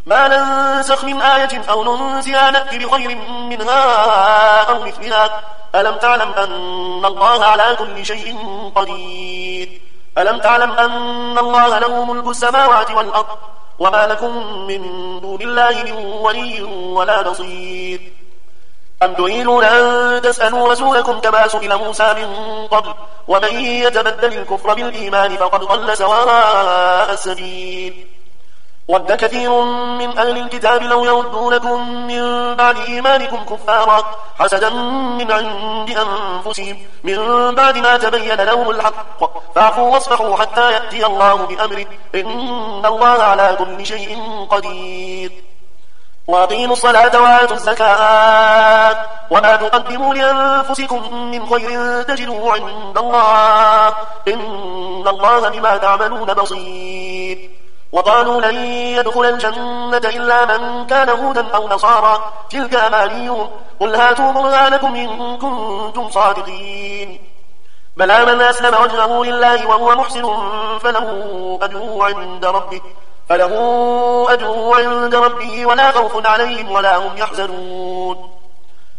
ما ننسخ من آية أو ننسها نأتي بخير منها أو مثلها ألم تعلم أن الله على كل شيء قدير ألم تعلم أن الله له ملك السماوات والأرض وما لكم من دون الله من ولي ولا نصير أم تريدون أن تسألوا رسولكم كما سئل موسى من قبل ومن يتبدل الكفر بالإيمان فقد ضل سواء السبيل ود كثير من أهل الكتاب لو يردونكم من بعد إيمانكم كفارا حسدا من عند أنفسهم من بعد ما تبين لهم الحق فاعفوا واصفحوا حتى يأتي الله بأمره إن الله على كل شيء قدير وأقيموا الصلاة وآتوا الزكاة وما تقدموا لأنفسكم من خير تجدوه عند الله إن الله بما تعملون بصير وقالوا لن يدخل الجنة إلا من كان هودا أو نصارى تلك أمانيهم قل هاتوا برهانكم إن كنتم صادقين بلى من أسلم وجهه لله وهو محسن فله أجره عند ربه ولا خوف عليهم ولا هم يحزنون